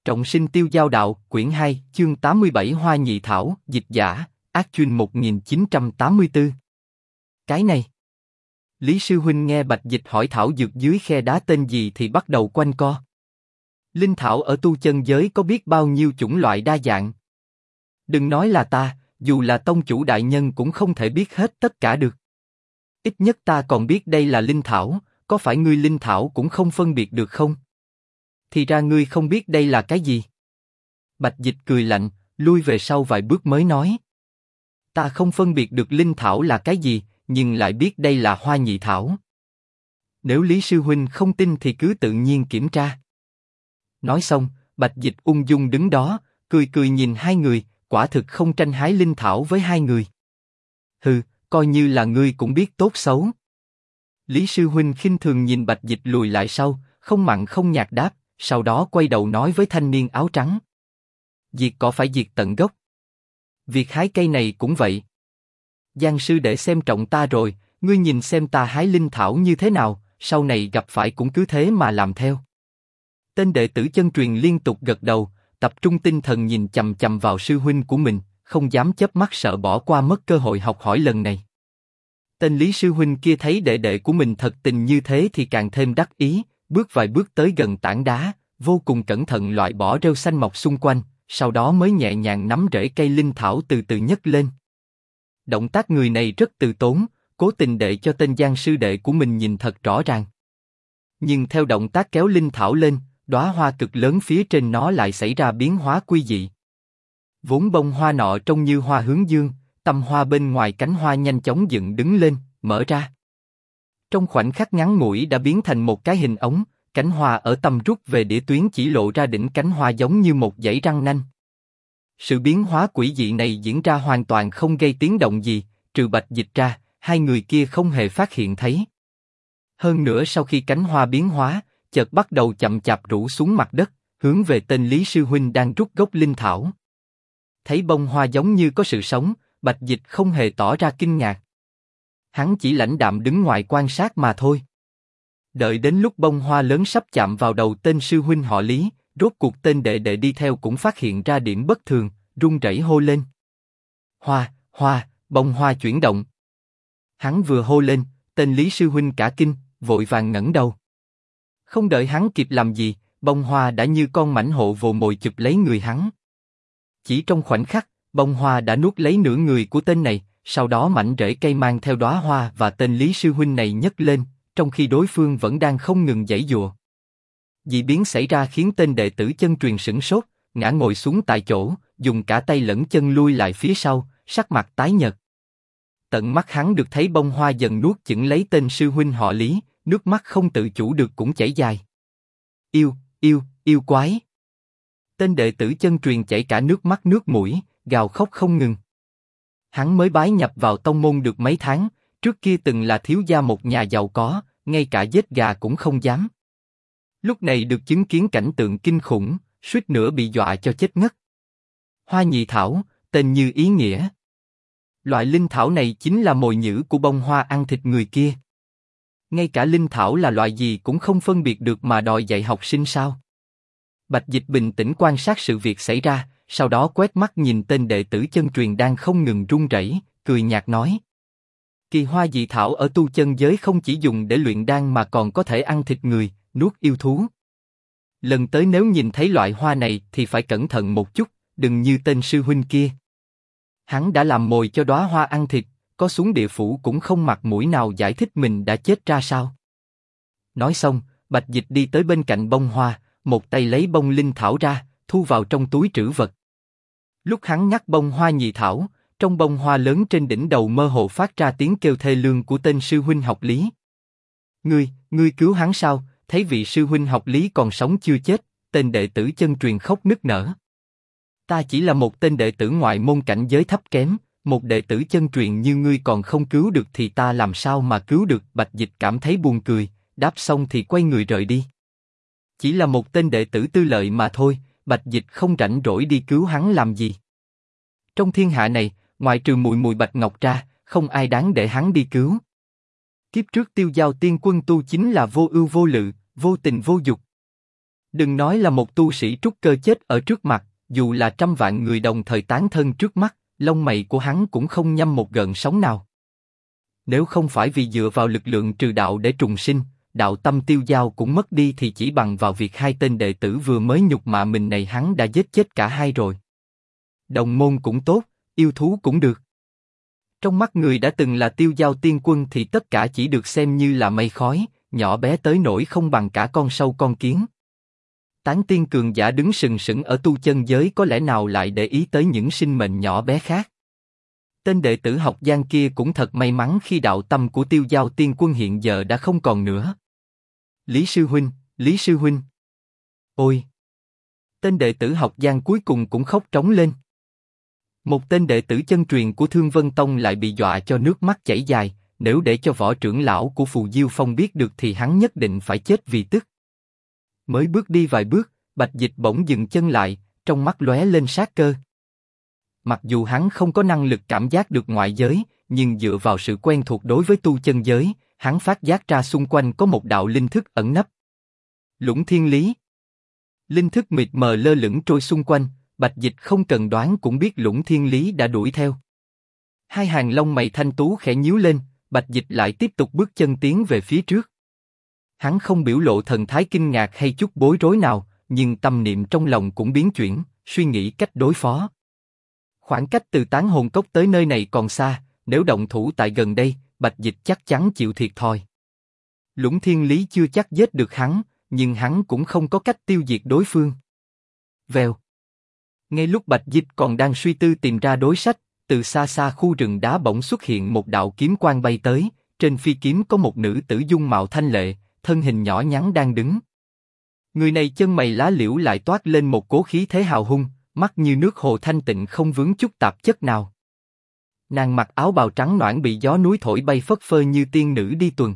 Trọng sinh tiêu giao đạo, quyển 2, chương 87 Hoa nhị thảo, dịch giả, Ác Chuyên 1984. Cái này. Lý sư huynh nghe Bạch Dịch hỏi thảo dược dưới khe đá tên gì thì bắt đầu quanh co. Linh thảo ở tu chân giới có biết bao nhiêu chủng loại đa dạng. Đừng nói là ta, dù là tông chủ đại nhân cũng không thể biết hết tất cả được. Ít nhất ta còn biết đây là linh thảo, có phải ngươi linh thảo cũng không phân biệt được không? Thì ra ngươi không biết đây là cái gì? Bạch Dịch cười lạnh, lui về sau vài bước mới nói. Ta không phân biệt được linh thảo là cái gì, nhưng lại biết đây là hoa nhị thảo. Nếu Lý sư huynh không tin thì cứ tự nhiên kiểm tra. Nói xong, Bạch Dịch ung dung đứng đó, cười cười nhìn hai người, quả thực không tranh hái linh thảo với hai người. Hừ, coi như là ngươi cũng biết tốt xấu. Lý sư huynh khinh thường nhìn Bạch Dịch lùi lại sau, không mặn không nhạt đáp, sau đó quay đầu nói với thanh niên áo trắng. Diệt cỏ phải diệt tận gốc. Việc hái cây này cũng vậy. Giang sư đệ xem trọng ta rồi, ngươi nhìn xem ta hái linh thảo như thế nào, sau này gặp phải cũng cứ thế mà làm theo. Tên đệ tử chân truyền liên tục gật đầu, tập trung tinh thần nhìn chằm chằm vào sư huynh của mình, không dám chớp mắt sợ bỏ qua mất cơ hội học hỏi lần này. Tên Lý sư huynh kia thấy đệ đệ của mình thật tình như thế thì càng thêm đắc ý, bước vài bước tới gần tảng đá, vô cùng cẩn thận loại bỏ rêu xanh mọc xung quanh, sau đó mới nhẹ nhàng nắm rễ cây linh thảo từ từ nhấc lên. Động tác người này rất từ tốn, cố tình để cho tên Giang sư đệ của mình nhìn thật rõ ràng. Nhưng theo động tác kéo linh thảo lên, đóa hoa cực lớn phía trên nó lại xảy ra biến hóa quy dị. Vốn bông hoa nọ trông như hoa hướng dương, tầm hoa bên ngoài cánh hoa nhanh chóng dựng đứng lên, mở ra. Trong khoảnh khắc ngắn ngủi đã biến thành một cái hình ống, cánh hoa ở tầm rút về đĩa tuyến chỉ lộ ra đỉnh cánh hoa giống như một dãy răng nanh. Sự biến hóa quỷ dị này diễn ra hoàn toàn không gây tiếng động gì, trừ Bạch Dịch ra, hai người kia không hề phát hiện thấy. Hơn nữa sau khi cánh hoa biến hóa, chợt bắt đầu chậm chạp rũ xuống mặt đất, hướng về tên Lý sư huynh đang rút gốc linh thảo. Thấy bông hoa giống như có sự sống, Bạch Dịch không hề tỏ ra kinh ngạc. Hắn chỉ lãnh đạm đứng ngoài quan sát mà thôi. Đợi đến lúc bông hoa lớn sắp chạm vào đầu tên sư huynh họ Lý, rốt cuộc tên đệ đệ đi theo cũng phát hiện ra điểm bất thường, run rẩy hô lên. Hoa, bông hoa chuyển động. Hắn vừa hô lên, tên Lý sư huynh cả kinh, vội vàng ngẩng đầu. Không đợi hắn kịp làm gì, bông hoa đã như con mãnh hổ vồ mồi chụp lấy người hắn. Chỉ trong khoảnh khắc, bông hoa đã nuốt lấy nửa người của tên này, sau đó mảnh rễ cây mang theo đóa hoa và tên Lý sư huynh này nhấc lên, trong khi đối phương vẫn đang không ngừng giãy giụa. Dị biến xảy ra khiến tên đệ tử chân truyền sửng sốt, ngã ngồi xuống tại chỗ, dùng cả tay lẫn chân lui lại phía sau, sắc mặt tái nhợt. Tận mắt hắn được thấy bông hoa dần nuốt chửng lấy tên sư huynh họ Lý, nước mắt không tự chủ được cũng chảy dài. Yêu quái! Tên đệ tử chân truyền chảy cả nước mắt nước mũi, gào khóc không ngừng. Hắn mới bái nhập vào tông môn được mấy tháng, trước kia từng là thiếu gia một nhà giàu có, ngay cả giết gà cũng không dám. Lúc này được chứng kiến cảnh tượng kinh khủng, suýt nữa bị dọa cho chết ngất. Hoa nhị thảo, tên như ý nghĩa. Loại linh thảo này chính là mồi nhử của bông hoa ăn thịt người kia. Ngay cả linh thảo là loại gì cũng không phân biệt được mà đòi dạy học sinh sao? Bạch Dịch bình tĩnh quan sát sự việc xảy ra, sau đó quét mắt nhìn tên đệ tử chân truyền đang không ngừng run rẩy, cười nhạt nói. Kỳ hoa dị thảo ở tu chân giới không chỉ dùng để luyện đan mà còn có thể ăn thịt người, nuốt yêu thú. Lần tới nếu nhìn thấy loại hoa này thì phải cẩn thận một chút, đừng như tên sư huynh kia. Hắn đã làm mồi cho đóa hoa ăn thịt, có xuống địa phủ cũng không mặt mũi nào giải thích mình đã chết ra sao. Nói xong, Bạch Dịch đi tới bên cạnh bông hoa, một tay lấy bông linh thảo ra, thu vào trong túi trữ vật. Lúc hắn nhắc bông hoa nhị thảo, trong bông hoa lớn trên đỉnh đầu mơ hồ phát ra tiếng kêu thê lương của tên sư huynh học Lý. Ngươi cứu hắn sao? Thấy vị sư huynh học Lý còn sống chưa chết, tên đệ tử chân truyền khóc nức nở. Ta chỉ là một tên đệ tử ngoại môn cảnh giới thấp kém, một đệ tử chân truyền như ngươi còn không cứu được thì ta làm sao mà cứu được? Bạch Dịch cảm thấy buồn cười, đáp xong thì quay người rời đi. Chỉ là một tên đệ tử tư lợi mà thôi, Bạch Dịch không rảnh rỗi đi cứu hắn làm gì. Trong thiên hạ này, ngoại trừ muội Bạch Ngọc ra, không ai đáng để hắn đi cứu. Kiếp trước Tiêu Giao Tiên Quân tu chính là vô ưu vô lự, vô tình vô dục. Đừng nói là một tu sĩ trúc cơ chết ở trước mặt, dù là trăm vạn người đồng thời tán thân trước mắt, lông mày của hắn cũng không nhăm một gợn sóng nào. Nếu không phải vì dựa vào lực lượng trừ đạo để trùng sinh, đạo tâm tiêu dao cũng mất đi thì chỉ bằng vào việc hai tên đệ tử vừa mới nhục mạ mình này hắn đã giết chết cả hai rồi. Đồng môn cũng tốt, yêu thú cũng được. Trong mắt người đã từng là tiêu dao tiên quân thì tất cả chỉ được xem như là mây khói, nhỏ bé tới nỗi không bằng cả con sâu con kiến. Tán tiên cường giả đứng sừng sững ở tu chân giới có lẽ nào lại để ý tới những sinh mệnh nhỏ bé khác. Tên đệ tử học Giang kia cũng thật may mắn khi đạo tâm của tiêu dao tiên quân hiện giờ đã không còn nữa. Lý sư huynh, Lý sư huynh. Ôi! Tên đệ tử học Giang cuối cùng cũng khóc trống lên. Một tên đệ tử chân truyền của Thương Vân Tông lại bị dọa cho nước mắt chảy dài, nếu để cho võ trưởng lão của Phù Diêu Phong biết được thì hắn nhất định phải chết vì tức. Mới bước đi vài bước, Bạch Dịch bỗng dừng chân lại, trong mắt lóe lên sát cơ. Mặc dù hắn không có năng lực cảm giác được ngoại giới, nhưng dựa vào sự quen thuộc đối với tu chân giới, hắn phát giác ra xung quanh có một đạo linh thức ẩn nấp. Lũng Thiên Lý. Linh thức mịt mờ lơ lửng trôi xung quanh, Bạch Dịch không cần đoán cũng biết Lũng Thiên Lý đã đuổi theo. Hai hàng lông mày thanh tú khẽ nhíu lên, Bạch Dịch lại tiếp tục bước chân tiến về phía trước. Hắn không biểu lộ thần thái kinh ngạc hay chút bối rối nào, nhưng tâm niệm trong lòng cũng biến chuyển, suy nghĩ cách đối phó. Khoảng cách từ Tán Hồn Cốc tới nơi này còn xa, nếu động thủ tại gần đây, Bạch Dịch chắc chắn chịu thiệt thòi. Lũng Thiên Lý chưa chắc giết được hắn, nhưng hắn cũng không có cách tiêu diệt đối phương. Vèo. Ngay lúc Bạch Dịch còn đang suy tư tìm ra đối sách, từ xa xa khu rừng đá bỗng xuất hiện một đạo kiếm quang bay tới, trên phi kiếm có một nữ tử dung mạo thanh lệ, thân hình nhỏ nhắn đang đứng. Người này chân mày lá liễu lại toát lên một cố khí thế hào hung, mắt như nước hồ thanh tịnh không vướng chút tạp chất nào. Nàng mặc áo bào trắng nõn bị gió núi thổi bay phất phơ như tiên nữ đi tuần.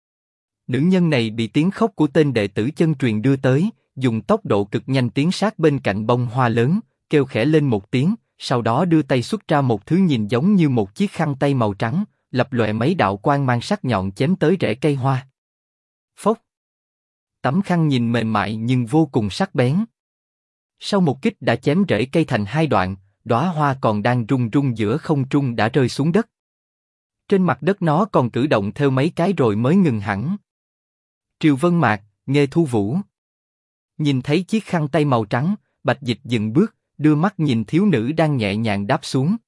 Nữ nhân này bị tiếng khóc của tên đệ tử chân truyền đưa tới, dùng tốc độ cực nhanh tiến sát bên cạnh bông hoa lớn, kêu khẽ lên một tiếng, sau đó đưa tay xuất ra một thứ nhìn giống như một chiếc khăn tay màu trắng, lập lòe mấy đạo quang mang sắc nhọn chém tới rễ cây hoa. Phốc. Tấm khăn nhìn mềm mại nhưng vô cùng sắc bén. Sau một kích đã chém rễ cây thành hai đoạn, đóa hoa còn đang rung rung giữa không trung đã rơi xuống đất. Trên mặt đất nó còn cử động theo mấy cái rồi mới ngừng hẳn. Triều Vân Mạc, Nghê Thu Vũ. Nhìn thấy chiếc khăn tay màu trắng, Bạch Dịch dừng bước, đưa mắt nhìn thiếu nữ đang nhẹ nhàng đáp xuống.